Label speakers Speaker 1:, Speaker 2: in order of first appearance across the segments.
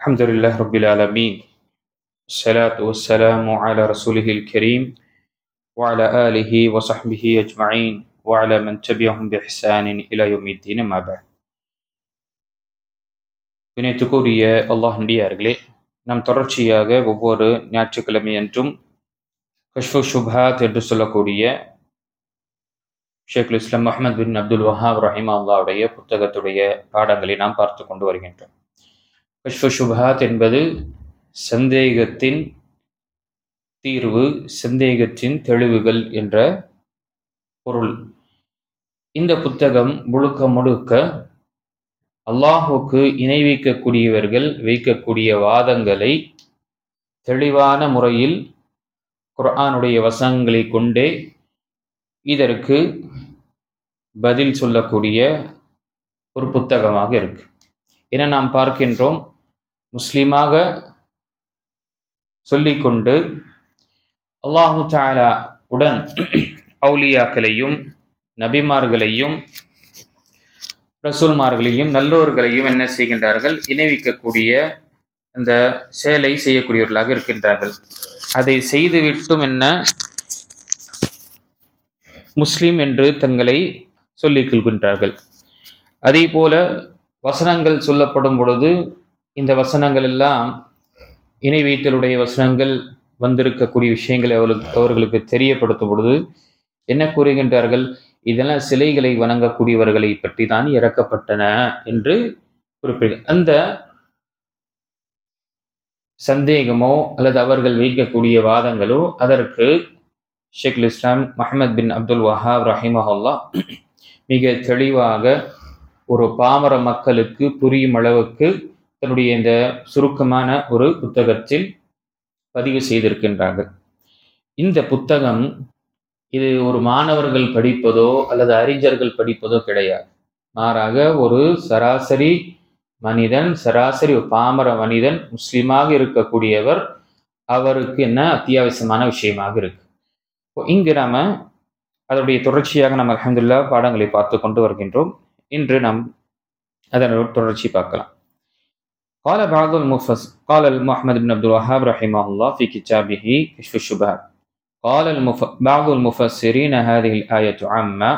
Speaker 1: الحمد لله رب العالمين الصلاة والسلام على رسوله الكريم وعلى آله وصحبه أجمعين وعلى من تبعهم بإحسان إلى يوم الدين ما بعد வினைத்துக்குரிய அல்லாஹ் நடிகார்களே, நாம் தொடர்ச்சியாக ஒவ்வொரு ஞாயிற்றுக்கிழமை என்றும் கஷ்ஃபு ஷுப்ஹாத் என்று சொல்லக்கூடிய ஷேகுல் இஸ்லாம் அஹ்மத் பின் அப்துல் வஹாப் ரஹிமஹுல்லாஹ்வுடைய புத்தகத்துடைய பாடங்களை நாம் பார்த்து கொண்டு வருகின்றோம். கஷ்ஃபு ஷுப்ஹாத் என்பது சந்தேகத்தின் தீர்வு, சந்தேகத்தின் தெளிவுகள் என்ற பொருள். இந்த புத்தகம் முழுக்க முழுக்க அல்லாஹுக்கு இணை வைக்கக்கூடியவர்கள் வைக்கக்கூடிய வாதங்களை தெளிவான முறையில் குர்ஆனுடைய வசனங்களை கொண்டே இதற்கு பதில் சொல்லக்கூடிய ஒரு புத்தகமாக இருக்கு. என நாம் பார்க்கின்றோம், முஸ்லிமாக சொல்லிக்கொண்டு அல்லாஹு தஆலா உடன் அவுலியாக்களையும் நபிமார்களையும் ரசூல்மார்களையும் நல்லோர்களையும் என்ன செய்கின்றார்கள்? இணைவிக்கக்கூடிய அந்த செயலை செய்யக்கூடியவர்களாக இருக்கின்றார்கள். அதை செய்துவிட்டும் என்ன முஸ்லிம் என்று தங்களை சொல்லிக் கொள்கின்றார்கள். அதே போல வசனங்கள் சொல்லப்படும் பொழுது இந்த வசனங்கள் எல்லாம் இணை வைத்தலுடைய வசனங்கள் வந்திருக்கக்கூடிய விஷயங்களை அவர்களுக்கு தெரியப்படுத்தும் பொழுது என்ன கூறுகின்றார்கள்? இதெல்லாம் சிலைகளை வணங்கக்கூடியவர்களை பற்றி தான் இறக்கப்பட்டன என்று குறிப்பிடுகிறார். அந்த சந்தேகமோ அல்லது அவர்கள் வைக்கக்கூடிய வாதங்களோ அதற்கு ஷேகுல் இஸ்லாம் முஹம்மது பின் அப்துல் வஹாப் ரஹிமஹுல்லாஹ் மிக தெளிவாக ஒரு பாமர மக்களுக்கு புரியும் அளவுக்கு தன்னுடைய இந்த சுருக்கமான ஒரு புத்தகத்தில் பதிவு செய்திருக்கின்றார்கள். இந்த புத்தகம் இது ஒரு மாணவர்கள் படிப்பதோ அல்லது அறிஞர்கள் படிப்பதோ கிடையாது. மாறாக ஒரு சராசரி மனிதன், சராசரி ஒரு பாமர மனிதன், முஸ்லிமாக இருக்கக்கூடியவர், அவருக்கு என்ன அத்தியாவசியமான விஷயமாக இருக்கு. இங்கு நாம அதனுடைய தொடர்ச்சியாக நம்ம அல்ஹம்துலில்லாஹ் பாடங்களை பார்த்து கொண்டு வருகின்றோம். இன்று நாம் அதனோட தொடர்ச்சி பார்க்கலாம். قال محمد بن عبد الوهاب رحمه الله في كتابه كشف الشبهات قال بعض المفسرين هذه الآية عامة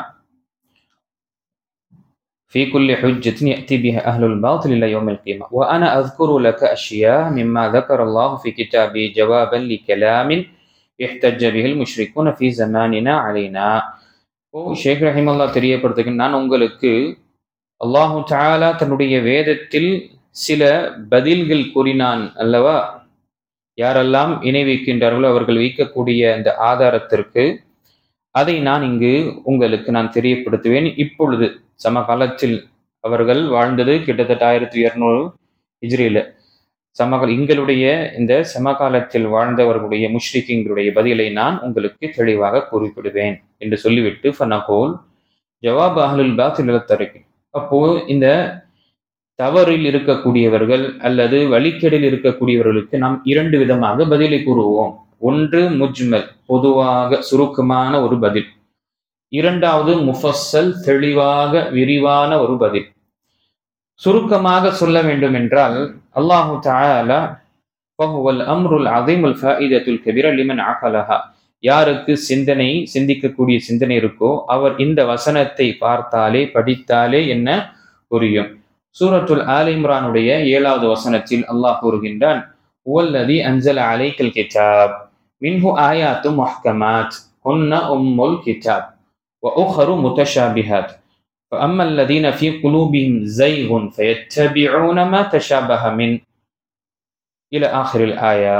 Speaker 1: في كل حجة يأتي بها أهل الباطل إلى يوم القيامة وأنا أذكر لك أشياء مما ذكر الله في كتابه جوابا لكلام احتج به المشركون في زماننا علينا. ஷேக் ரஹிமல்லா தெரியப்படுத்துகிறேன், நான் உங்களுக்கு அல்லாஹு தஆலா தன்னுடைய வேதத்தில் சில பதில்கள் கூறினான் அல்லவா? யாரெல்லாம் இணை வைக்கின்றார்களோ அவர்கள் வைக்கக்கூடிய அந்த ஆதாரத்திற்கு அதை நான் இங்கு உங்களுக்கு நான் தெரியப்படுத்துவேன். இப்பொழுது சமகாலத்தில் அவர்கள் வாழ்ந்தது கிட்டத்தட்ட 1200 ஹிஜ்ரியில. எங்களுடைய இந்த சமகாலத்தில் வாழ்ந்தவர்களுடைய முஷ்ரிக்கீங்களுடைய பதிலை நான் உங்களுக்கு தெளிவாக குறிப்பிடுவேன் என்று சொல்லிவிட்டு ஃபனகூல் ஜவாப் அஹ்லுல் பாத்தில் தரக்கு. அப்போ இந்த தவறில் இருக்கக்கூடியவர்கள் அல்லது வழிகேடில் இருக்கக்கூடியவர்களுக்கு நாம் இரண்டு விதமாக பதிலை கூறுவோம். ஒன்று முஜ்மல், பொதுவாக சுருக்கமான ஒரு பதில். இரண்டாவது முஃபஸ்ஸல், தெளிவாக விரிவான ஒரு பதில். சுருக்கமாக சொல்ல வேண்டும் என்றால் அல்லாஹு தஆலா ஃபஹுவல் அம்ருல் அஸீமுல் ஃபாயிதத்துல் கபீர லிமன் அகலஹா, யாருக்கு சிந்திக்கக்கூடிய சிந்தனை இருக்கோ அவர் இந்த வசனத்தை பார்த்தாலே படித்தாலே என்ன புரியும். சூரத்துல் ஆல் இம்ரானுடைய 7வது வசனத்தில் அல்லாஹ் கூறுகின்றான், வல்லதி அன்ஸல அலைக்கல் கிதாப் மின்ஹு ஆயாத்தும் முஹ்கமாத் ஹுன்ன உம்முல் கிதாப் வ உக்ஹரு முத்தஷாபிஹாத் فأما الذين في قلوبهم زيغ فيتبعون ما تشابه من إلى آخر الآية.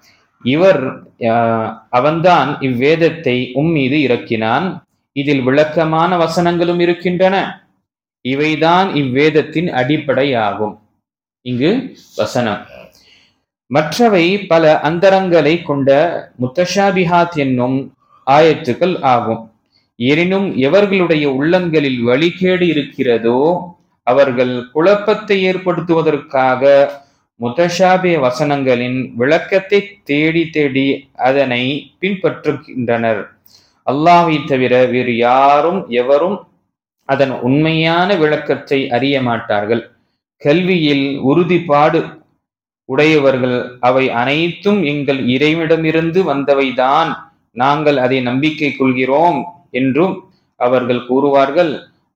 Speaker 1: அவன்தான் இவ்வேதத்தை உம்மீது இறக்கினான், இதில் விளக்கமான வசனங்களும் இருக்கின்றன, இவைதான் இவ்வேதத்தின் அடிப்படையாகும். இங்கு வசனம் மற்றவை பல அந்தரங்களை கொண்ட முத்தஷாபிஹாத் என்னும் ஆயத்துக்கள் ஆகும். எனினும் எவர்களுடைய உள்ளங்களில் வழிகேடு இருக்கிறதோ அவர்கள் குழப்பத்தை ஏற்படுத்துவதற்காக முத்தஷாபி வசனங்களின் விளக்கத்தை தேடி தேடி அதனை பின்பற்றுகின்றனர். அல்லாஹ்வை தவிர வேறு எவரும் அதன் உண்மையான விளக்கத்தை அறிய மாட்டார்கள். கல்வியில் உறுதிப்பாடு உடையவர்கள், அவை அனைத்தும் எங்கள் இறைவனிடமிருந்து வந்தவைதான், நாங்கள் அதை நம்பிக்கை கொள்கிறோம் என்றும் அவர்கள் கூறுவார்கள்.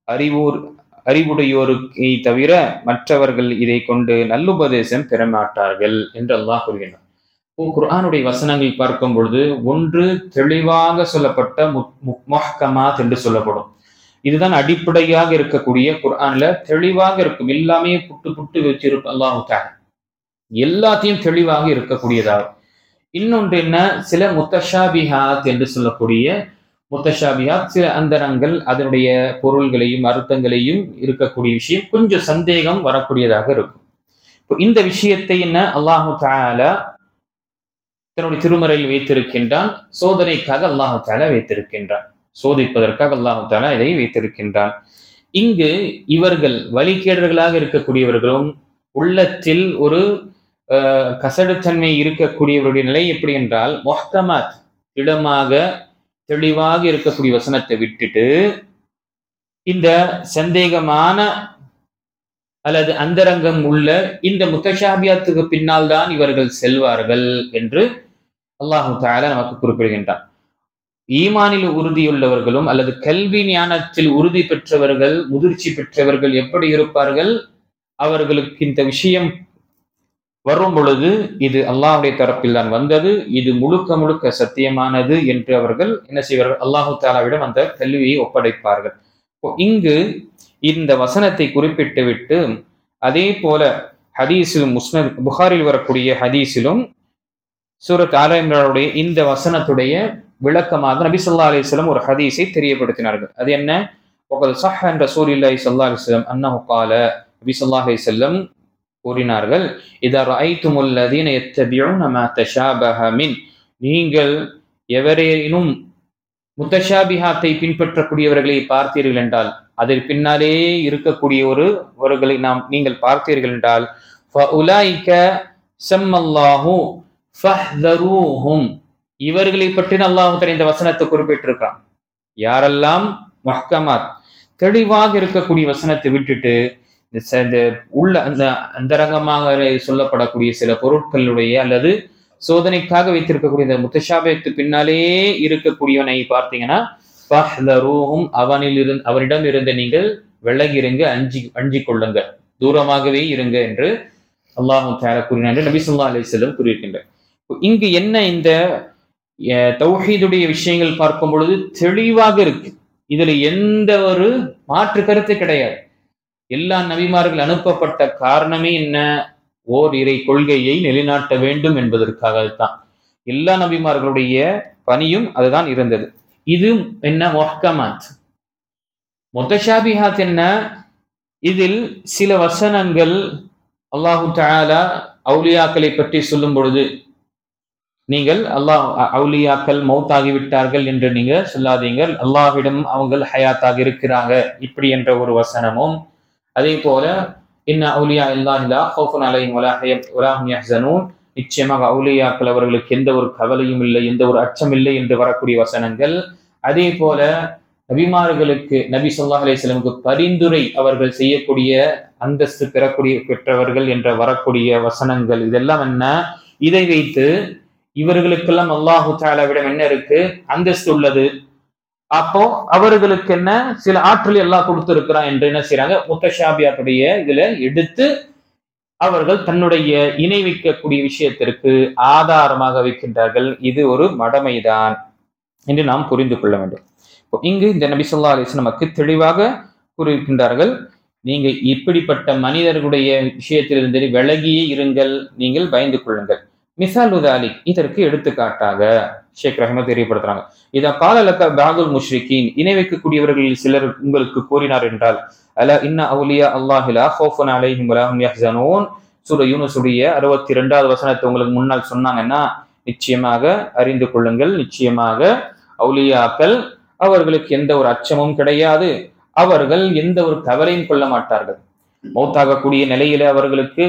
Speaker 1: அறிவுடையோருக்கை தவிர மற்றவர்கள் இதை கொண்டு நல்லுபதேசம் பெறமாட்டார்கள் என்று அல்லாஹ் கூறுகின்றார். குர்ஆனுடைய வசனங்கள் பார்க்கும் பொழுது ஒன்று தெளிவாக சொல்லப்பட்ட முஹ்கமாத் என்று சொல்லப்படும். இதுதான் அடிப்படையாக இருக்கக்கூடிய குர்ஆன்ல தெளிவாக இருக்கும். எல்லாமே புட்டு புட்டு வச்சிருக்கும் அல்லாஹ் தஆலா, எல்லாத்தையும் தெளிவாக இருக்கக்கூடியதாகும். இன்னொன்று என்ன, சில முத்தஷாபிஹாத் என்று சொல்லக்கூடிய முத்தஷாபிஹாத், சில அந்தரங்கள், அதனுடைய பொருள்களையும் அர்த்தங்களையும் இருக்கக்கூடிய விஷயம் கொஞ்சம் சந்தேகம் வரக்கூடியதாக இருக்கும். இந்த விஷயத்தை என்ன அல்லாஹு தஆலா தன்னுடைய திருமறையில் வைத்திருக்கின்றான். சோதனைக்காக அல்லாஹு தஆலா வைத்திருக்கின்றான், சோதிப்பதற்காக அல்லாஹு தஆலா இதை வைத்திருக்கின்றான். இங்கு இவர்கள் வழிகேடர்களாக இருக்கக்கூடியவர்களும் உள்ளத்தில் ஒரு கசடுத்தன்மை இருக்கக்கூடியவருடைய நிலை எப்படி என்றால், முஹ்கமாத் இடமாக தெளிவாக இருக்கக்கூடிய வசனத்தை விட்டுட்டு இந்த சந்தேகமான அல்லது அந்தரங்கம் உள்ள இந்த முத்தஷாபியாத்துக்கு பின்னால் தான் இவர்கள் செல்வார்கள் என்று அல்லாஹு தஆலா நமக்கு குறிப்பிடுகின்றான். ஈமானில் உறுதியுள்ளவர்களும் அல்லது கல்வி ஞானத்தில் உறுதி பெற்றவர்கள், முதிர்ச்சி பெற்றவர்கள் எப்படி இருப்பார்கள்? அவர்களுக்கு இந்த விஷயம் வரும் பொழுது இது அல்லாஹுடைய தரப்பில் தான் வந்தது, இது முழுக்க முழுக்க சத்தியமானது என்று அவர்கள் என்ன செய்வார்கள்? அல்லாஹு தஆலாவிடம் அந்த கல்வியை ஒப்படைப்பார்கள். இங்கு இந்த வசனத்தை குறிப்பிட்டு விட்டு அதே போல ஹதீஸிலும் முஸ்னத் புகாரில் வரக்கூடிய ஹதீஸிலும் சூரத் ஆல இம்ரானுடைய இந்த வசனத்துடைய விளக்கமாக நபி ஸல்லல்லாஹு அலைஹி வஸல்லம் ஒரு ஹதீஸை தெரியப்படுத்தினார்கள். அது என்ன? வகத் ஸஹ்ஹ அன் ரசூலில்லாஹி ஸல்லல்லாஹு அலைஹி வஸல்லம் அன்னஹு قال, நபி ஸல்லல்லாஹு அலைஹி வஸல்லம் கூறினார்கள், இதா ரஅய்துமுல் லதீன யத்தபிஊன மா தஷாபஹ மின், நீங்கள் எவரேனும் முத்தஷாபிஹாத்தை பின்பற்றக்கூடியவர்களை பார்த்தீர்கள் என்றால், அதில் பின்னாலே இருக்கக்கூடியவர்களை நீங்கள் பார்த்தீர்கள் என்றால், ஃபஉலாயிக ஸம்மல்லாஹு ஃபஹ்தரூஹும், இவர்களை பற்றி அல்லாஹ் தஆலா இந்த வசனத்தை குறிப்பிட்டிருக்கிறான். யாரெல்லாம் முஹ்கமாத் தெளிவாக இருக்கக்கூடிய வசனத்தை விட்டுட்டு உள்ள அந்த அந்தரங்கமாக சொல்லப்படக்கூடிய சில பொருட்களுடைய அல்லது சோதனைக்காக வைத்திருக்கக்கூடிய இந்த முத்தஷாபிஹத்துக்கு பின்னாலே இருக்கக்கூடியவனை பார்த்தீங்கன்னா, ஃபஹ்தரூஹும், அவனிடம் இருந்து நீங்கள் விலகிருங்க, அஞ்சி கொள்ளுங்க, தூரமாகவே இருங்க என்று அல்லாஹ் தஆலா கூறினார். நபி ஸல்லல்லாஹு அலைஹி வஸல்லம் கூறியிருக்கின்றார். இங்கு என்ன, இந்த தௌஹீதுடைய விஷயங்கள் பார்க்கும் பொழுது தெளிவாக இருக்கு. இதுல எந்த ஒரு மாற்று கருத்து கிடையாது. எல்லா நபிமார்கள் அனுப்பப்பட்ட காரணமே என்ன? ஓர் இறை கொள்கையை நிலைநாட்ட வேண்டும் என்பதற்காகத்தான். எல்லா நபிமார்களுடைய பணியும் அதுதான் இருந்தது. இது என்ன? முஹ்கமாத். முத்தஷாபிஹாத் என்ன? இதில் சில வசனங்கள் அல்லாஹு தஆலா அவுலியாக்களை பற்றி சொல்லும் பொழுது, நீங்கள் அவுலியாக்கள் மௌத்தாகிவிட்டார்கள் என்று நீங்க சொல்லாதீங்க, அல்லாஹ்விடம் அவங்க ஹயாத்தாக இருக்கிறாங்க, இப்படி என்ற ஒரு வசனமும், அதே போல இன்ன அவுலியா இல்லாஹி லா ஹௌஃபுன் அலைஹிம் வலா ஹும் யஹ்ஸனூன், நிச்சயமாக அவுலியாக்கள் அவர்களுக்கு எந்த ஒரு கவலையும் இல்லை, எந்த ஒரு அச்சம் இல்லை என்று வரக்கூடிய வசனங்கள். அதே போல நபிமார்களுக்கு, நபி ஸல்லல்லாஹு அலைஹி வஸல்லமுக்கு பரிந்துரை அவர்கள் செய்யக்கூடிய அந்தஸ்து பெற்றவர்கள் என்ற வரக்கூடிய வசனங்கள். இதெல்லாம் என்ன? இதை வைத்து இவர்களுக்கெல்லாம் அல்லாஹு தஆலாவிடம் என்ன இருக்கு? அந்தஸ்து உள்ளது. அப்போ அவர்களுக்கு என்ன சில ஆற்றல் எல்லாம் கொடுத்திருக்கிறான் என்று என்ன செய்யறாங்க? முத்தஷாபியாத்துடைய இதுல எடுத்து அவர்கள் தன்னுடைய இணை வைக்கக்கூடிய விஷயத்திற்கு ஆதாரமாக வைக்கின்றார்கள். இது ஒரு மடமைதான் என்று நாம் புரிந்து கொள்ள வேண்டும். இங்கு இந்த நபி ஸல்லல்லாஹு அலைஹி வஸல்லம் நமக்கு தெளிவாக கூறுகின்றார்கள், நீங்க இப்படிப்பட்ட மனிதர்களுடைய விஷயத்திலிருந்து விலகியே இருங்கள், நீங்கள் பயந்து கொள்ளுங்கள். மிசால் உதாலிக், இதற்கு எடுத்துக்காட்டாக ஷேக் ரஹ்மத் தெரியப்படுத்துறாங்க, இதா காலலக பாதுல் முஷ்ரிகீன், இணை வைக்கக்கூடியவர்களில் சிலர் உங்களுக்கு கூறினார் என்றால், அலா இன்ன அவுலியா அல்லாஹி லா ஹௌஃபுன் அலைஹிம் வலா ஹும் யஹ்ஸனூன், சூரா யூனுஸுடைய 62வது வசனத்தை உங்களுக்கு முன்னால் சொன்னாங்கன்னா, நிச்சயமாக அறிந்து கொள்ளுங்கள், நிச்சயமாக அவுலியாக்கள் அவர்களுக்கு எந்த ஒரு அச்சமும் கிடையாது, அவர்கள் எந்த ஒரு கவலையும் கொள்ள மாட்டார்கள். மௌத்தாகக்கூடிய நிலையில அவர்களுக்கு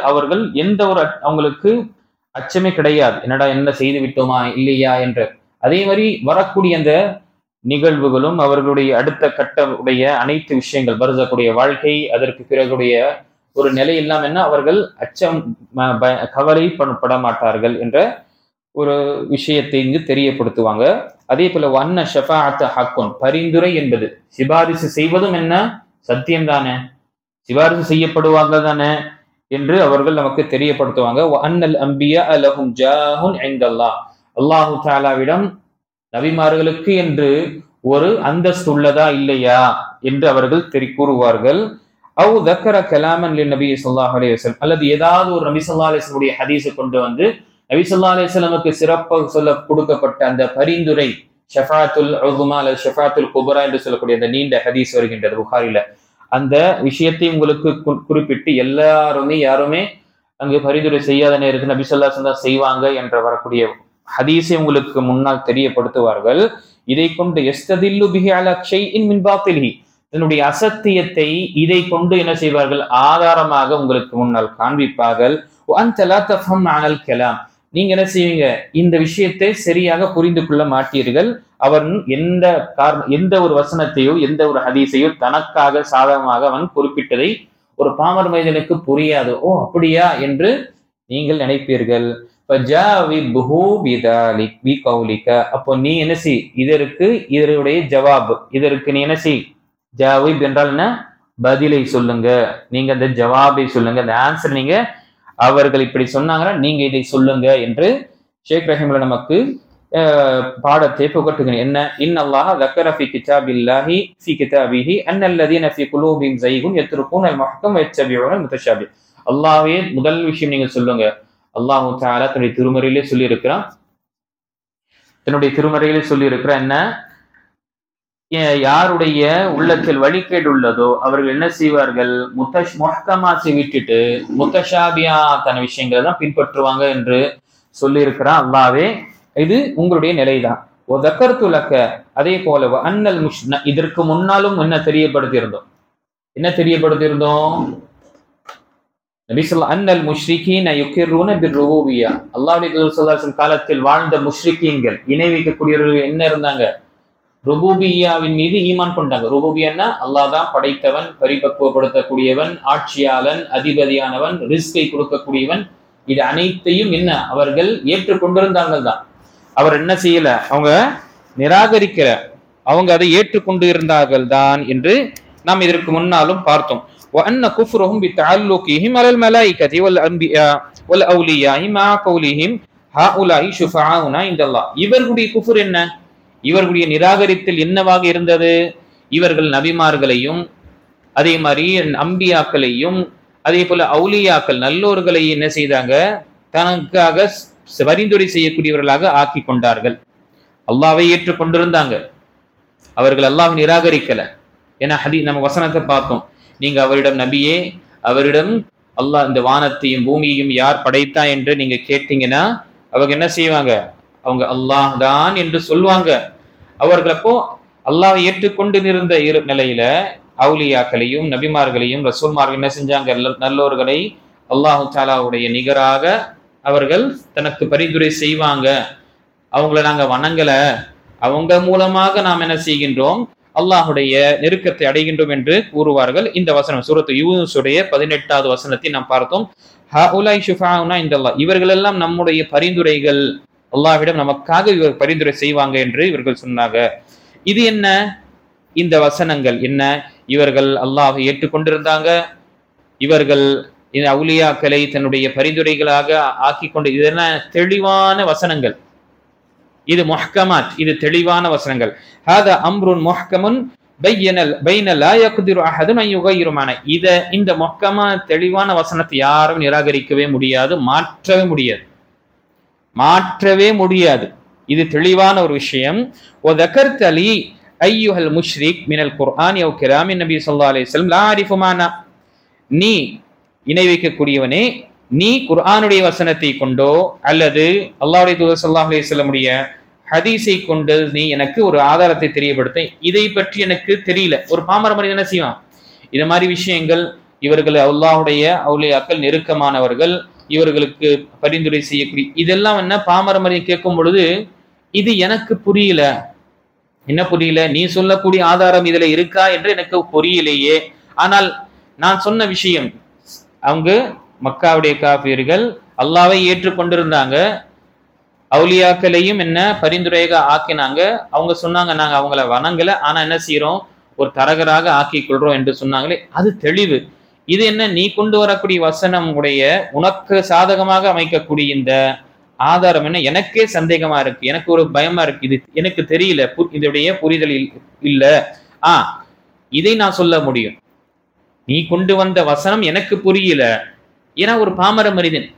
Speaker 1: அவங்களுக்கு அச்சமே கிடையாது. என்னடா என்ன செய்து விட்டோமா இல்லையா என்ற. அதே மாதிரி வரக்கூடிய அந்த நிகழ்வுகளும் அவர்களுடைய அடுத்த கட்ட உடைய அனைத்து விஷயங்கள், பர்சக்குடைய வாழ்க்கை, அதற்கு பிறகுடைய ஒரு நிலை இல்லாம என்ன அவர்கள் அச்சம் கவலைப்பட மாட்டார்கள் என்ற ஒரு விஷயத்தை இங்கு தெரியப்படுத்துவாங்க. அதே போல வண்ண ஷஃபாஅத் ஹக்குன், பரிந்துரை என்பது சிபாரிசு செய்வதும் என்ன சத்தியம் தானே, சிபாரிசு செய்யப்படுவாங்க தானே என்று அவர்கள் நமக்கு தெரியப்படுத்துவாங்க. அன்னல் அம்பியா லஹும் ஜாஹுன் இன்தல்லாஹ், அல்லாஹு தஆலாவிடம் நபிமார்களுக்கு என்று ஒரு அந்தஸ்து உள்ளதா இல்லையா என்று அவர்கள் கூறுவார்கள். அவு தக்கர கலாமன் நபி ஸல்லல்லாஹு அலைஹி வஸல்லம், அல்லது ஏதாவது ஒரு நபி ஸல்லல்லாஹு அலைஹி வஸல்லம் உடைய ஹதீஸை கொண்டு வந்து நபி ஸல்லல்லாஹு அலைஹி வஸல்லமுக்கு சிறப்பாக சொல்ல கொடுக்கப்பட்ட அந்த பரிந்துரை ஷஃபாஅத்துல் உஸ்மா அல்லது ஷஃபாஅத்துல் குப்ரா என்று சொல்லக்கூடிய அந்த நீண்ட ஹதீஸ் வருகின்றது புகாரில, அந்த விஷயத்தை உங்களுக்கு குறிப்பிட்டு யாருமே அங்கு பரிந்துரை செய்யாத நேரத்தில் நபி ஸல்லல்லாஹு அலைஹி வஸல்லம் செய்வாங்க என்ற வரக்கூடிய ஹதீஸை உங்களுக்கு முன்னால் தெரியப்படுத்துவார்கள். இதை கொண்டு எஸ்ததில்லு பிஹி அலா ஷைஇன் மின் பாத்திலிஹி, இதனுடைய அசத்தியத்தை இதை கொண்டு என்ன செய்வார்கள், ஆதாரமாக உங்களுக்கு முன்னால் காண்பிப்பார்கள். வஅன்த லா தஃஹம் மஅனல் கலாம், நீங்க என்ன செய்வீங்க, இந்த விஷயத்தை சரியாக புரிந்து கொள்ள மாட்டீர்கள். அவன் எந்த ஒரு வசனத்தையோ எந்த ஒரு ஹதீஸையோ தனக்காக சாதகமாக அவன் குறிப்பிட்டதை ஒரு பாமர மனிதனுக்கு புரியாது. ஓ அப்படியா என்று நீங்கள் நினைப்பீர்கள். அப்போ நீ என்ன செய், இதனுடைய ஜவாப், இதற்கு நீ என்ன செய், ஜாவிப் என்றால் என்ன, பதிலை சொல்லுங்க, நீங்க அந்த ஜவாபை சொல்லுங்க, அந்த ஆன்சர் நீங்க அவர்கள் இப்படி சொன்னாங்கன்னா நீங்க இதை சொல்லுங்க என்று ஷேக் ரஹீமுல்லா நமக்கு பாடத்தை புகட்டுகிறேன். என்ன, இன்னல்லாஹ ذكر في كتاب الله في كتابه ان الذين في قلوبهم زيغ يتركون المحكم ويتبعون المتشابه. அல்லாஹ்வே முதல் விஷயம் நீங்க சொல்லுங்க, அல்லாஹ் தஆலா தன்னுடைய திருமறையிலே சொல்லி இருக்கிறான், என்ன, யாருடைய உள்ளத்தில் வழிகேடு உள்ளதோ அவர்கள் என்ன செய்வார்கள், முஹ்கமாத்தை விட்டுட்டு முத்தஷாபியாத்தான விஷயங்களை தான் பின்பற்றுவாங்க என்று சொல்லி இருக்கிறான் அல்லாஹ்வே. இது உங்களுடைய நிலைதான். அதே போல அன்னல் இதற்கு முன்னாலும் என்ன தெரியப்படுத்தியிருந்தோம், நபி ஸல்லல்லாஹு அன்னல் முஷ்ரிகீன யுகிர்ரூன பிர்ருபூபிய்யா, அல்லாஹ்வுடைய தூதர் ஸல்லல்லாஹு அலைஹி வஸல்லம் காலத்தில் வாழ்ந்த முஷ்ரிக்கீன்கள், இணை வைக்கக்கூடியவர்கள் என்ன இருந்தாங்க, ருபூபிய்யாவின் மீது ஈமான் கொண்டாங்க. ருபூபிய்யான்னா அல்லாஹ் தான் படைத்தவன், பரிபக்குவப்படுத்தக்கூடியவன், ஆட்சியாளன், அதிபதியானவன், ரிஸ்கை கொடுக்கக்கூடியவன், இது அனைத்தையும் என்ன அவர்கள் ஏற்றுக்கொண்டிருந்தார்கள் தான். அவர் என்ன செய்யல, அவங்க நிராகரிக்கிற, அவங்க அதை ஏற்றுக்கொண்டு இருந்தார்கள் தான் என்று நாம் இதற்கு முன்னாலும் பார்த்தோம். وأن كفرهم بتعلقهم على الملائكة والأنبياء والأولياء مع قولهم هؤلاء شفعاؤنا عند الله. இவர்களுடைய குஃப்ர் என்ன, இவர்களுடைய நிராகரித்தல் என்னவாக இருந்தது, இவர்கள் நபிமார்களையும் அதே மாதிரி அம்பியாக்களையும் அதே போல அவுலியாக்கள் நல்லோர்களை என்ன செய்தாங்க, தனக்காக பரிந்துரை செய்யக்கூடியவர்களாக ஆக்கி கொண்டார்கள். அல்லாஹ்வை ஏற்றுக்கொண்டிருந்தாங்க, அவர்கள் அல்லாஹ் நிராகரிக்கல. ஏன்னா நம்ம வசனத்தை பார்த்தோம், நீங்க அவரிடம் நபியே, அவரிடம் அல்லாஹ் இந்த வானத்தையும் பூமியையும் யார் படைத்தா என்று நீங்க கேட்டீங்கன்னா அவங்க என்ன செய்வாங்க, அவங்க அல்லாஹ் தான் என்று சொல்லுவாங்க. அவர்கள் அப்போ அல்லாஹ்வை ஏற்றுக்கொண்டு இருந்த நிலையில அவுலியாக்களையும் நபிமார்களையும் ரசூல்மார்கள் என்ன செஞ்சாங்க, நல்லோர்களை அல்லாஹு தஆலாவுடைய நிகராக அவர்கள் தனக்கு பரிந்துரை செய்வாங்க. அவங்கள நாங்க வணங்கல, அவங்க மூலமாக நாம் என்ன செய்கின்றோம், அல்லாஹுடைய நெருக்கத்தை அடைகின்றோம் என்று கூறுவார்கள். இந்த வசனம் சூரத்து யூனுஸுடைய 18வது வசனத்தை நாம் பார்த்தோம். ஹஉலாய் ஷுஃபாஉனா இன்தல்லாஹ், இவர்கள் எல்லாம் நம்முடைய பரிந்துரைகள், அல்லாஹ்விடம் நமக்காக இவர் பரிந்துரை செய்வாங்க என்று இவர்கள் சொன்னாங்க. இது என்ன, இந்த வசனங்கள் என்ன, இவர்கள் அல்லாஹ்வை ஏற்றுக்கொண்டிருந்தாங்க, இவர்கள் இந்த அவுலியாக்களை தன்னுடைய பரிந்துரைகளாக ஆக்கி கொண்டு, இதெல்லாம் தெளிவான வசனங்கள், இது முஹ்கமாத், இது தெளிவான வசனங்கள். ஹாதா அம்ருன் முஹ்கமுன் பைன லா யக்திரு அஹதுன் அன் யுகையிரு மஅனா, இந்த முஹ்கமாத் தெளிவான வசனத்தை யாரும் நிராகரிக்கவே முடியாது, மாற்றவே முடியாது. இது தெளிவான ஒரு விஷயம். வ ذكرت لي ايها المشرك من القران او كلام النبي صلى الله عليه وسلم لا اعرف معنى, நீ இணை வைக்கக்கூடியவனே, நீ குர்ஆனுடைய வசனத்தை கொண்டோ அல்லது அல்லாஹ்வுடைய தூதர் ஸல்லல்லாஹு அலைஹி வஸல்லம் உடைய ஹதீஸை கொண்டு நீ எனக்கு ஒரு ஆதாரத்தை தெரியப்படுத்த, இதை பற்றி எனக்கு தெரியல. ஒரு பாமர மனிதன் என்ன செய்வான், இது மாதிரி விஷயங்கள், இவர்கள் அல்லாஹ்வுடைய அவுலியாக்கள் நெருக்கமானவர்கள், இவர்களுக்கு பரிந்துரை செய்யக்கூடிய, இதெல்லாம் என்ன பாமர மனிதன் கேட்கும் பொழுது இது எனக்கு புரியல, என்ன புரியல, நீ சொல்லக்கூடிய ஆதாரம் இதுல இருக்கா என்று எனக்கு புரியலையே, ஆனால் நான் சொன்ன விஷயம் அவங்க மக்காவுடைய காஃபிர்கள் அல்லாவை ஏற்றுக்கொண்டிருந்தாங்க, அவுலியாக்களையும் என்ன பரிந்துரையாக ஆக்கினாங்க. அவங்க சொன்னாங்க நாங்க அவங்கள வணங்கல, ஆனா என்ன செய்யறோம், ஒரு தரகராக ஆக்கி கொள்றோம் என்று சொன்னாங்களே, அது தெளிவு. இது என்ன, நீ கொண்டு வரக்கூடிய வசனம் உடைய உனக்கு சாதகமாக அமைக்கக்கூடிய இந்த ஆதாரம் என்ன, எனக்கே சந்தேகமா இருக்கு, எனக்கு ஒரு பயமா இருக்கு, இது எனக்கு தெரியல, இதனுடைய புரிதல் இல்ல. இதை நான் சொல்ல முடியும், நீ கொண்டு வந்த வசனம் எனக்கு புரியல, ஏன்னா ஒரு பாமர மனிதன்.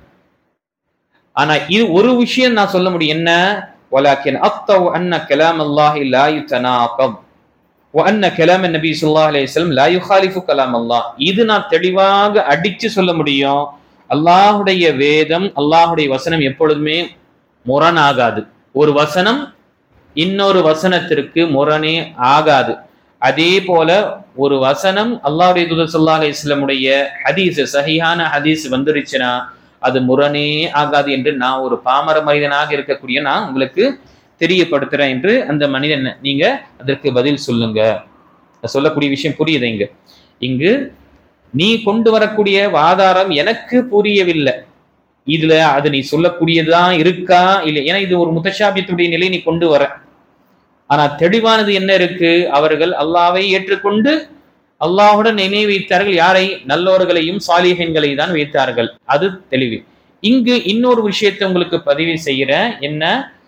Speaker 1: ஆனா இது ஒரு விஷயம் நான் சொல்ல முடியும், என்ன, வலாக்கின் அக்தவ் அன்ன கலாம் அல்லாஹி லா யுதனாகப் வ அன்ன கலாம் நபி ஸல்லல்லாஹு அலைஹி வஸல்லம் லா யுகாலிஃபு கலாம் அல்லாஹ். இது நான் தெளிவாக அடிச்சு சொல்ல முடியும், அல்லாஹுடைய வேதம், அல்லாஹுடைய வசனம் எப்பொழுதுமே முரணாகாது. ஒரு வசனம் இன்னொரு வசனத்திற்கு முரணே ஆகாது. அதே போல ஒரு வசனம் அல்லாஹ்வுடைய தூதர் ஸல்லல்லாஹு அலைஹி வஸல்லம் உடைய ஹதீஸ், சஹீஹான ஹதீஸ் வந்துருச்சுன்னா அது முரணே ஆகாது என்று நான் ஒரு பாமர மனிதனாக இருக்கக்கூடிய நான் உங்களுக்கு தெரியப்படுத்துறேன் என்று அந்த மனிதன், நீங்க அதற்கு பதில் சொல்லுங்க. சொல்லக்கூடிய விஷயம் புரியுது. இங்கு நீ கொண்டு வரக்கூடிய ஆதாரம் எனக்கு புரியவில்லை, இதுல அது நீ சொல்லக்கூடியதான் இருக்கா இல்லை, ஏன்னா இது ஒரு முத்தஷாபியத்துடைய நிலை நீ கொண்டு வர. ஆனா தெளிவானது என்ன இருக்கு, அவர்கள் அல்லாவை ஏற்றுக்கொண்டு அல்லாஹுடன் இணை வைத்தார்கள். யாரை, நல்லோர்களையும் சாலிஹீன்களை தான் வைத்தார்கள். அது தெளிவு. இங்கு இன்னொரு விஷயத்தை உங்களுக்கு பதிவு செய்யற, என்ன,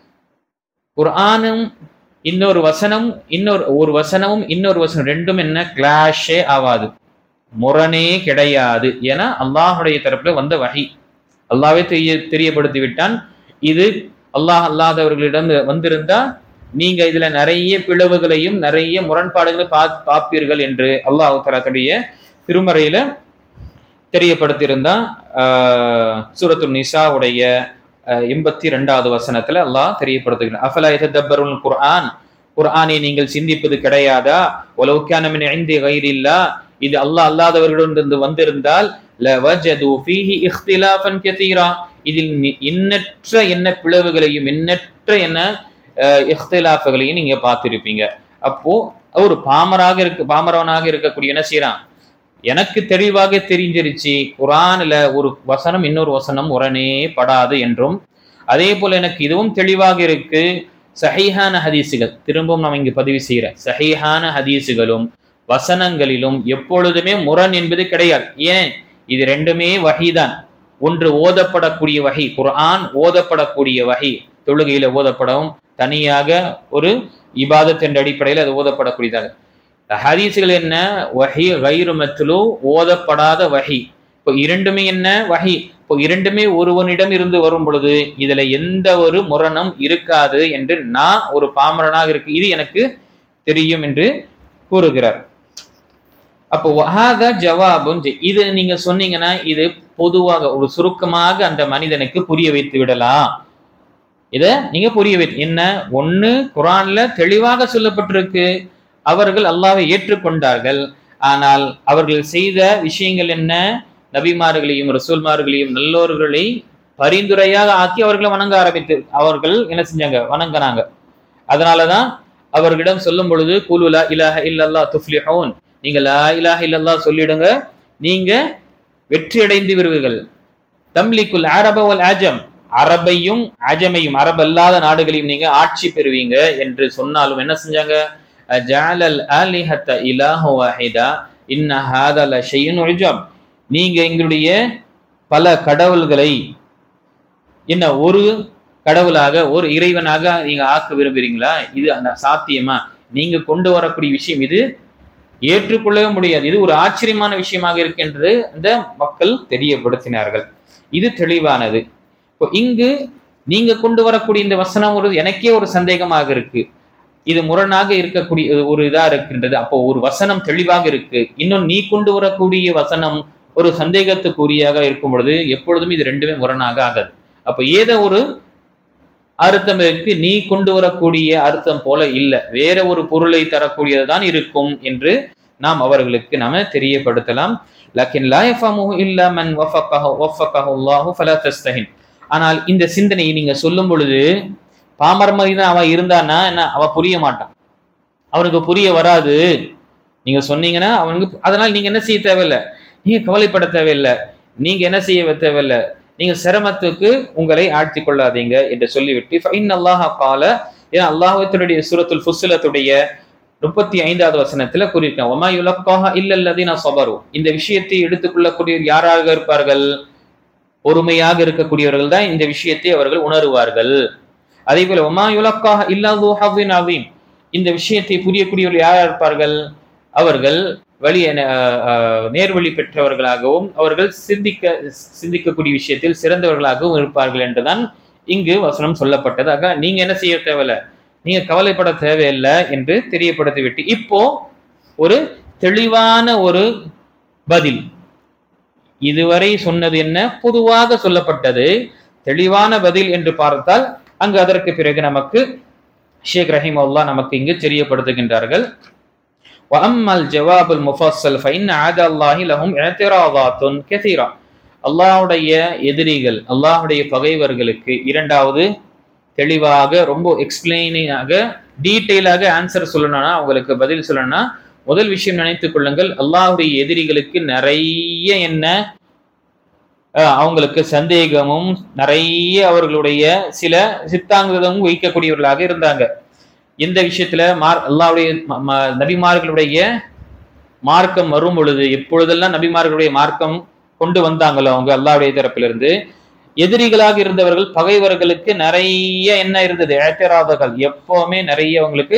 Speaker 1: குர்ஆனும் இன்னொரு வசனம், ஒரு வசனமும் இன்னொரு வசனம் ரெண்டும் என்ன கிளாஷே ஆகாது, முரணே கிடையாது. ஏன்னா அல்லாஹுடைய தரப்புல வந்த வஹி, அல்லாவே தெரியப்படுத்தி விட்டான். இது அல்லாஹ் அல்லாதவர்களிடம் வந்திருந்தா நீங்க இதுல நிறைய பிளவுகளையும் நிறைய முரண்பாடுகளை பார்ப்பீர்கள் என்று அல்லாஹ் தஆலாவுடைய திருமறையில தெரியப்படுத்தியிருந்தா. சூரத்துல் நிசாவுடைய 82வது வசனத்துல அல்லாஹ் தெரியப்படுத்துகிறான், அஃபலா யததப்பருல் குர்ஆன், குர்ஆனை நீங்கள் சிந்திப்பது கிடையாதா, வலவ் கான மின் இன்தி கைரில்லாஹ், இது அல்லாஹ் அல்லாதவர்களிடமிருந்து வந்திருந்தால் லவஜது ஃபீஹி இக்திலாஃபன் கதீரா, இதில் எண்ணற்ற என்ன பிளவுகளையும் எண்ணற்ற என்ன இக்திலாஃப்களையும் நீங்க பார்த்திருப்பீங்க. அப்போ ஒரு பாமரவனாக இருக்கக்கூடிய என்ன செய்யறான், எனக்கு தெளிவாக தெரிஞ்சிருச்சு குர்ஆன்ல ஒரு வசனம் இன்னொரு வசனம் உடனே படாது என்றும், அதே போல எனக்கு இதுவும் தெளிவாக இருக்கு சஹீஹான ஹதீஸுகள், திரும்பவும் நாம் இங்கு பதிவு செய்யற சஹீஹான ஹதீஸுகளும் வசனங்களிலும் எப்பொழுதுமே முரண் என்பது கிடையாது. ஏன், இது ரெண்டுமே வஹீதான். ஒன்று ஓதப்படக்கூடிய வஹி, குர்ஆன் ஓதப்படக்கூடிய வஹி, தொழுகையில ஓதப்படவும் தனியாக ஒரு இபாதத் என்ற அடிப்படையில் அது ஓதப்படக்கூடியதாக. ஹதீஸுகள் என்ன, வஹி கைரு மத்லூ, ஓதப்படாத வஹி. இப்போ இரண்டுமே என்ன வஹி, இப்போ இரண்டுமே ஒருவனிடம் இருந்து வரும் பொழுது இதுல எந்த ஒரு முரணம் இருக்காது என்று நான் ஒரு பாமரனாக இருக்கு, இது எனக்கு தெரியும் என்று கூறுகிறார். அப்போ வஹாதா ஜவாபுன், இது நீங்க சொன்னீங்கன்னா இது பொதுவாக ஒரு சுருக்கமாக அந்த மனிதனுக்கு புரிய வைத்து விடலாம். இத நீங்க புரிய வைத்து, என்ன, ஒண்ணு குர்ஆன்ல தெளிவாக சொல்லப்பட்டிருக்கு, அவர்கள் அல்லாஹ்வை ஏற்றுக்கொண்டார்கள், ஆனால் அவர்கள் செய்த விஷயங்கள் என்ன, நபிமார்களையும் ரசூல்மார்களையும் நல்லோர்களை பரிந்துரையாக ஆக்கி அவர்களை வணங்க ஆரம்பித்து அவர்கள் என்ன செஞ்சாங்க, வணங்கினாங்க. அதனாலதான் அவர்களிடம் சொல்லும் பொழுது குலு லா இலாஹ இல்லல்லாஹ் துஃப்லிஹூன், நீங்க லா இலாஹ இல்லல்லாஹ் சொல்லிடுங்க, நீங்க வெற்றி அடைந்து விடுவீர்கள். தம்லிகுல் அரப வல் அஜம், அரபையும் அஜமையும் அரபல்லாத நாடுகளையும் நீங்க ஆட்சி பெறுவீங்க என்று சொன்னாலும் என்ன செஞ்சாங்க, ஜஅலல் ஆலிஹத இலாஹ வாஹிதா இன்ன ஹாதா லஷைஉன் உஜப், நீங்க எங்களுடைய பல கடவுள்களை என்ன ஒரு கடவுளாக ஒரு இறைவனாக நீங்க ஆக்க விரும்புறீங்களா, இது அந்த சாத்தியமா, நீங்க கொண்டு வரக்கூடிய விஷயம் இது ஏற்றுக்கொள்ளவே முடியாது, இது ஒரு ஆச்சரியமான விஷயமாக இருக்கின்றது அந்த மக்கள் தெரியப்படுத்தினார்கள். இது தெளிவானது. இப்போ இங்கு நீங்க கொண்டு வரக்கூடிய இந்த வசனம் ஒரு எனக்கே ஒரு சந்தேகமாக இருக்கு, இது முரணாக இருக்கக்கூடிய ஒரு இதா இருக்கின்றது. அப்போ ஒரு வசனம் தெளிவாக இருக்கு, இன்னும் நீ கொண்டு வரக்கூடிய வசனம் ஒரு சந்தேகத்துக்குரியாக இருக்கும் பொழுது எப்பொழுதும் இது ரெண்டுமே முரணாக ஆகாது. அப்ப ஏதோ ஒரு அர்த்தம் இருக்கு, நீ கொண்டு வரக்கூடிய அர்த்தம் போல இல்ல, வேற ஒரு பொருளை தரக்கூடியதுதான் இருக்கும் என்று நாம் அவர்களுக்கு நாம தெரியப்படுத்தலாம். லக்கின் லா யஃபஹமுஹு இல்லா மன் வஃபகஹு அல்லாஹு ஃபலா தஸ்தஹின். ஆனால் இந்த சிந்தனையை நீங்க சொல்லும் பொழுது பாமரமாக அவன் இருந்தான்னா என்ன, அவன் புரிய மாட்டான், அவனுக்கு புரிய வராது. நீங்க சொன்னீங்கன்னா அவனுக்கு, அதனால நீங்க என்ன செய்ய தேவையில்லை, நீங்க கவலைப்பட தேவையில்லை, நீங்க என்ன செய்ய தேவையில்ல, நீங்க சிரமத்துக்கு உங்களை ஆட்சி கொள்ளாதீங்க என்று சொல்லிவிட்டு ஃபஇன்னல்லாஹ கால, ஏன் அல்லாஹ்வுடைய சூரத்துல் ஃபுஸ்ஸலத்துடைய 35வது வசனத்துல கூறியிருக்காங்க, வமா யுலக்காஹ இல்லல்லதீன ஸபரு. இந்த விஷயத்தை எடுத்துக்கொள்ளக்கூடியவர் யாராக இருப்பார்கள்? பொறுமையாக இருக்கக்கூடியவர்கள் தான் இந்த விஷயத்தை அவர்கள் உணருவார்கள். அதே போல வமா யுலக்காஹ இல்லா து ஹவ்வின் அதீம், இந்த விஷயத்தை புரியக்கூடியவர்கள் யாரா இருப்பார்கள்? அவர்கள் நேர்வழி பெற்றவர்களாகவும் அவர்கள் சிந்திக்கக்கூடிய விஷயத்தில் சிறந்தவர்களாகவும் இருப்பார்கள் என்றுதான் இங்கு வசனம் சொல்லப்பட்டது. ஆக நீங்க என்ன செய்ய தேவையில்லை, நீங்க கவலைப்பட தேவையில்லை என்று தெரியப்படுத்திவிட்டு இப்போ ஒரு தெளிவான ஒரு பதில். இதுவரை சொன்னது என்ன? பொதுவாக சொல்லப்பட்டது. தெளிவான பதில் என்று பார்த்தால் அங்கு அதற்கு பிறகு நமக்கு ஷேக் ரஹிமஹுல்லாஹ் நமக்கு இங்கு தெரியப்படுத்துகின்றார்கள். வஅம்மல் ஜவாபுல் முஃபஸ்ஸல் ஃபஇன் அஅதல்லாஹி லஹும் இஅ்திராதாத்துன் கஸீரா. அல்லாஹ்வுடைய எதிரிகள், அல்லாஹ்வுடைய பகைவர்களுக்கு இரண்டாவது தெளிவாக ரொம்ப எக்ஸ்பிளைனாக டீட்டெயிலாக ஆன்சர் சொல்லணும்னா, அவங்களுக்கு பதில் சொல்லணும்னா, முதல் விஷயம் நினைத்துக் கொள்ளுங்கள், அல்லாஹ்வுடைய எதிரிகளுக்கு நிறைய என்ன அவங்களுக்கு சந்தேகமும் நிறைய அவர்களுடைய சில சித்தாந்தமும் வைக்கக்கூடியவர்களாக இருந்தாங்க. எந்த விஷயத்துல அல்லாஹ்வுடைய நபிமார்களுடைய மார்க்கம் வரும் பொழுது, எப்பொழுதெல்லாம் நபிமார்களுடைய மார்க்கம் கொண்டு வந்தாங்களோ அவங்க அல்லாஹ்வுடைய தரப்பிலிருந்து, எதிரிகளாக இருந்தவர்கள் பகைவர்களுக்கு நிறைய என்ன இருந்தது? ஏத்தராதகள், எப்பவுமே நிறைய அவங்களுக்கு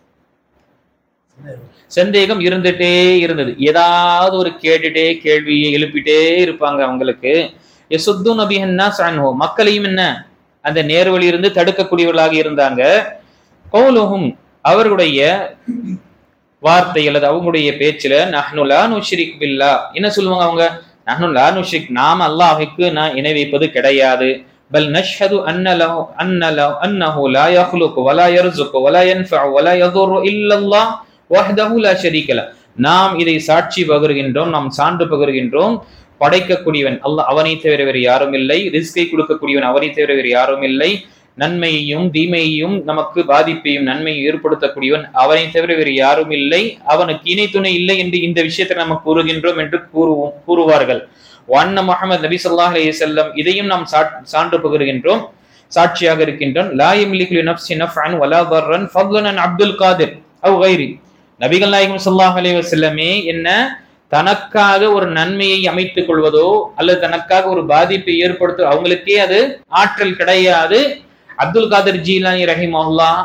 Speaker 1: சந்தேகம் இருந்துட்டே இருந்தது. ஏதாவது ஒரு கேட்டுட்டே கேள்வியை எழுப்பிட்டே இருப்பாங்க அவங்களுக்கு. யசுத்து நபிஹன்னா சான்ஹோ, மக்களையும் என்ன அந்த நேர்வழி இருந்து தடுக்கக்கூடியவர்களாக இருந்தாங்க. கௌலுஹும், அவர்களுடைய வார்த்தை அல்லது அவங்களுடைய பேச்சுல நஹ்னு லா நுஷ்ரிக் பில்லாஹ், என்ன சொல்லுவாங்க அவங்க? நஹ்னு லா நுஷ்ரிக், நாம் அல்லாஹ்வுக்கு நான் இணை வைப்பது கிடையாது. பல் நஷ்ஹது அன்னஹு லா யக்லுகு வலா யர்ஸுகு வலா யன்ஃபஉ வலா யதுர்ரு இல்லல்லாஹ் வஹ்தஹு லா ஷரீக லஹ். நாம் இதை சாட்சி பகர்கின்றோம், நாம் சான்று பகர்கின்றோம், படைக்கக்கூடியவன் அல்லாஹ், அவனை தவிர வேறு யாரும் இல்லை. ரிஸ்கை கொடுக்கக்கூடியவன் அவனை தவிர வேறு யாரும் இல்லை. நன்மையையும் தீமையையும் நமக்கு பாதிப்பையும் நன்மையை ஏற்படுத்தக்கூடியவன் அவனை தவிர வேறு யாரும் இல்லை. அவனுக்கு இணை துணை இல்லை என்று இந்த விஷயத்தை நம்ம கூறுகின்றோம் என்று கூறுவார்கள். வண்ண முஹம்மது நபி ஸல்லல்லாஹு அலைஹி வஸல்லம், இதையும் நாம் சான்று பகர்கின்றோம், சாட்சியாக இருக்கின்றோம். லா யம்லிகு லினஃப்ஸி நஃப்அன் வலா தர்ரன் ஃபضلا عن அப்துல் காதிர் அவ் கைரி. நபிகள் நாயகம் ஸல்லல்லாஹு அலைஹி வஸல்லமே என்ன தனக்காக ஒரு நன்மையை அமைத்துக் கொள்வதோ அல்லது தனக்காக ஒரு பாதிப்பை ஏற்படுத்த அவங்களுக்கே அது ஆற்றல் கிடையாது. அப்துல் காதிர் ஜீலானி ரஹிமஹுல்லாஹ்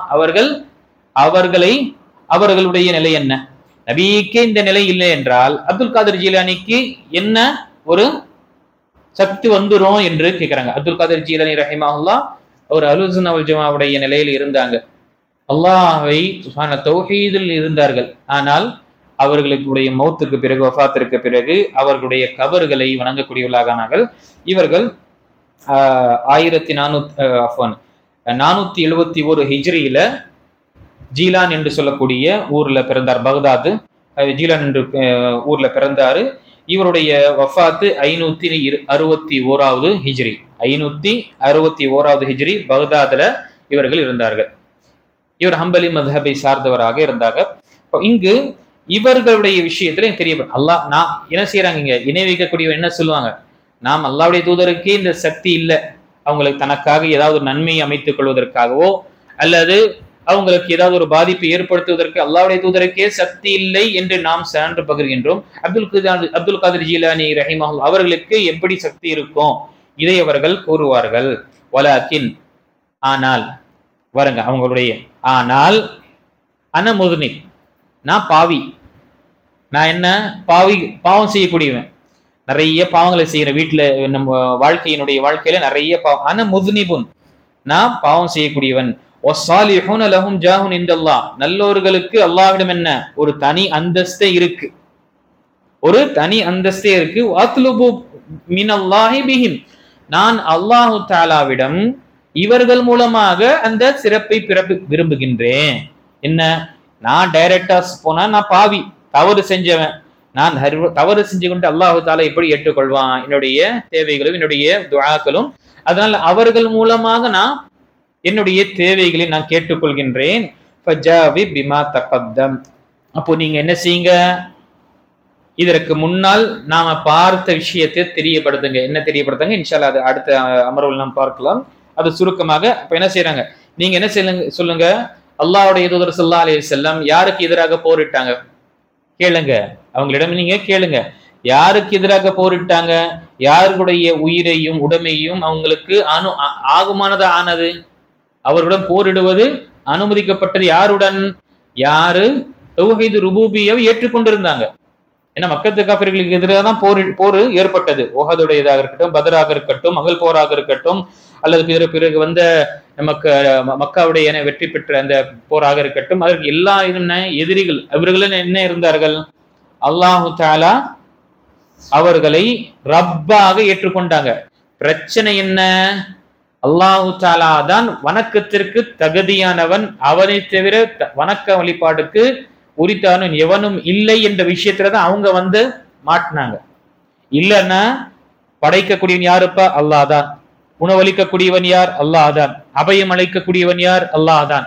Speaker 1: அவர்களுடைய நிலை என்ன? நபிக்கே இந்த நிலை இல்லை என்றால் அப்துல் காதிர் ஜீலானிக்கு என்ன ஒரு சக்தி வந்துரும் என்று கேட்கிறாங்க. அப்துல் காதிர் ஜீலானி ரஹிமஹுல்லாஹ் ஒரு அஹ்லுஸ் சுன்னah வல் ஜமாஅவுடைய நிலையில் இருந்தாங்க. அல்லாஹ்வை சுப்ஹான தௌஹீதில் இருந்தார்கள். ஆனால் அவர்களுடைய மௌத்துக்கு பிறகு, வஃபாத்திற்கு பிறகு அவர்களுடைய கபர்களை வணங்கக்கூடியவர்களானார்கள். இவர்கள் 471 ஹிஜ்ரியில ஜீலான் என்று சொல்லக்கூடிய ஊர்ல பிறந்தார். பக்தாது ஜீலான் என்று ஊர்ல பிறந்தாரு. இவருடைய வஃபாத்து 561வது ஹிஜ்ரி, 561வது ஹிஜ்ரி பக்தாதுல இவர்கள் இருந்தார்கள். இவர் ஹம்பலி மத்ஹபை சார்ந்தவராக இருந்தாங்க. இங்கு இவர்களுடைய விஷயத்துல தெரியப்படும் அல்லாஹ் நான் என்ன செய்யறாங்க, இங்க இணை வைக்கக்கூடியவன் என்ன சொல்லுவாங்க, நாம் அல்லாஹ்வுடைய தூதருக்கே இந்த சக்தி இல்லை, அவங்களுக்கு தனக்காக ஏதாவது நன்மையை அமைத்துக் கொள்வதற்காகவோ அல்லது அவங்களுக்கு ஏதாவது ஒரு பாதிப்பை ஏற்படுத்துவதற்கு அல்லாஹ்வுடைய தூதருக்கே சக்தி இல்லை என்று நாம் சான்று பகிர்கின்றோம். அப்துல் காதிர் ஜீலானி ரஹிமஹுல்லாஹ் அவர்களுக்கு எப்படி சக்தி இருக்கும், இதை அவர்கள் கூறுவார்கள். வலாக்கின், ஆனால் வருங்க அவங்களுடைய, ஆனால் அன முதுனிப், நான் பாவி, நான் என்ன பாவம் செய்யக்கூடியவன், நிறைய பாவங்களை செய்யற, வீட்டுல நம்ம வாழ்க்கையில நிறைய பாவம். அன முதுனிபுன், நான் பாவம் செய்யக்கூடியவன். வஸ்ஸாலிஹூன லஹும் ஜாஹுன் இன்தல்லாஹ், நல்லோர்களுக்கு அல்லாஹ்விடம் என்ன ஒரு தனி அந்தஸ்தே இருக்கு, ஒரு தனி அந்தஸ்தே இருக்கு. வஅத்லுபு மினல்லாஹி பிஹிம், நான் அல்லாஹ் தஆலாவிடம் இவர்கள் மூலமாக அந்த சிறப்பை விரும்புகின்றேன். என்ன, நான் டைரக்டா போனா நான் பாவி, தவறு செஞ்சவன், நான் தவறு செஞ்சு கொண்டு அல்லாஹ் தஆலா எப்படி ஏற்றுக்கொள்வான் என்னுடைய தேவைகளும் என்னுடைய துஆக்களும். அதனால அவர்கள் மூலமாக நான் என்னுடைய தேவைகளை நான் கேட்டுக்கொள்கின்றேன். ஃபஜாவி பிமா தகத்தம், அப்போ நீங்க என்ன செய்யுங்க, இதற்கு முன்னால் நாம பார்த்த விஷயத்தை தெரியப்படுத்துங்க. என்ன தெரியப்படுத்துங்க? இன்ஷா அல்லாஹ் அது அடுத்த அமர்வில் நாம் பார்க்கலாம். அது சுருக்கமாக இப்ப என்ன செய்யறாங்க? நீங்க என்ன சொல்லுங்க. அல்லாஹ்வுடைய தூதர் ஸல்லல்லாஹு அலைஹி வஸல்லம் யாருக்கு எதிராக போரிட்டாங்க? கேளுங்க. அவங்களிடம் நீங்க கேளுங்க. யாருக்கு எதிராக போரிட்டாங்க? யாருடைய உயிரையும் உடமையும் அவங்களுக்கு ஆகுமானதா ஆனது? அவர்களுடன் போரிடுவது அனுமதிக்கப்பட்டது யாருடன்? யாரு தௌஹீது ருபூபிய்யாவை ஏற்றுக்கொண்டிருந்தாங்க. ஏன்னா மக்கத்து காபிர்களுக்கு எதிராக தான் போர் ஏற்பட்டது. உஹதுடையதாக இருக்கட்டும், பத்ராக இருக்கட்டும், அகல் போராக இருக்கட்டும், அல்லது பிறகு வந்த நமக்கு மக்காவுடைய வெற்றி பெற்ற அந்த போராக இருக்கட்டும், அதற்கு எல்லா எதிரிகள் அவர்களும் என்ன இருந்தார்கள்? அல்லாஹு தஆலா அவர்களை ரப்பாக ஏற்றுக்கொண்டாங்க. பிரச்சனை என்ன? அல்லாஹு தஆலா தான் வணக்கத்திற்கு தகுதியானவன், அவனை தவிர வணக்க வழிபாடுக்கு உரித்தானும் எவனும் இல்லை என்ற விஷயத்துலதான் அவங்க மாட்டினாங்க. இல்லைன்னா படைக்கக்கூடியவன் யாருப்பா? அல்லாஹ். உணவளிக்கக்கூடியவன் யார்? அல்லாஹ். அபயம் அளிக்கக்கூடியவன் யார்? அல்லாஹ்.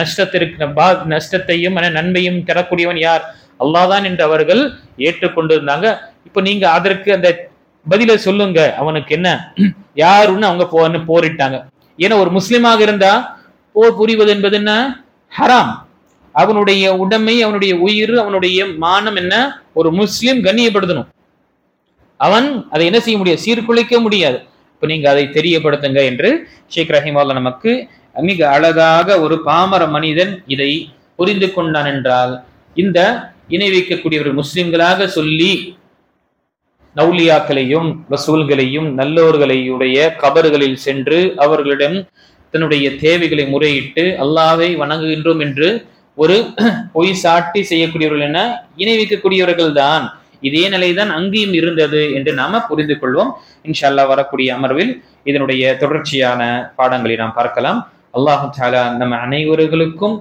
Speaker 1: நஷ்டத்தையும் நன்மையும் தரக்கூடியவன் யார்? அல்லாஹ் என்று அவர்கள் ஏற்றுக்கொண்டிருந்தாங்க. இப்ப நீங்க அதற்கு அந்த பதில சொல்லுங்க. அவனுக்கு என்ன யாருன்னு அவங்க போரிட்டாங்க. ஏன்னா ஒரு முஸ்லிமாக இருந்தா போர் புரிவது என்பது என்ன? ஹராம். அவனுடைய உடைமை, அவனுடைய உயிர், அவனுடைய மானம் என்ன? ஒரு முஸ்லிம் கண்ணியப்படுத்தணும். அவன் அதை என்ன செய்ய முடியாது? சீர்குலைக்க முடியாது. இப்ப நீங்க அதை தெரியப்படுத்துங்க என்று ஷேக் ரஹிமஹுல்லாஹ் நமக்கு மிக அழகாக ஒரு பாமர மனிதன் இதை புரிந்து கொண்டான் என்றால், இந்த இணை வைக்கக்கூடியவர்கள் முஸ்லிம்களாக சொல்லி நௌலியாக்களையும் ரசூல்களையும் நல்லோர்களுடைய கபர்களில் சென்று அவர்களிடம் தன்னுடைய தேவைகளை முறையிட்டு அல்லாஹ்வை வணங்குகின்றோம் என்று ஒரு பொய் சாட்டி செய்யக்கூடியவர்கள் என இணை வைக்கக்கூடியவர்கள் தான். இதே நிலைதான் அங்கேயும் இருந்தது என்று நாம புரிந்து கொள்வோம். இன்ஷா அல்லாஹ் வரக்கூடிய அமர்வில் இதனுடைய தொடர்ச்சியான பாடங்களை நாம் பார்க்கலாம். அல்லாஹு தஆலா நம்ம அனைவர்களுக்கும்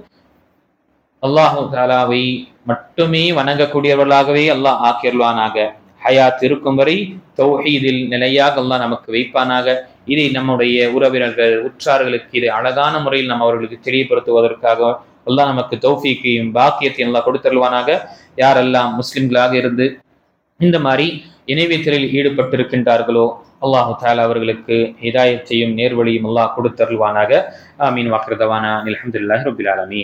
Speaker 1: அல்லாஹு தஆலாவை மட்டுமே வணங்கக்கூடியவர்களாகவே அல்லாஹ் ஆக்கியருள்வானாக. ஹயாத் இருக்கும் வரை தௌஹீதில் நிலையாக அல்லாஹ் நமக்கு வைப்பானாக. இதை நம்முடைய உறவினர்கள் உற்றார்களுக்கு இதை அழகான முறையில் நாம் அவர்களுக்கு தெரியப்படுத்துவதற்காக அல்லாஹ் நமக்கு தௌஃபீக்கையும் பாக்கியத்தையும் அல்லாஹ் கொடுத்தருள்வானாக. யாரெல்லாம் முஸ்லிம்களாக இருந்து இந்த மாதிரி இணைவேற்றலில் ஈடுபட்டிருக்கின்றார்களோ அல்லாஹு தஆலா அவர்களுக்கு ஹிதாயத்தையும் நேர்வழியும் அல்லாஹ் கொடுத்தருள்வானாக. ஆமீன். வாக்ரதவானா அல்ஹம்துலில்லாஹி ரப்பில் ஆலமீன்.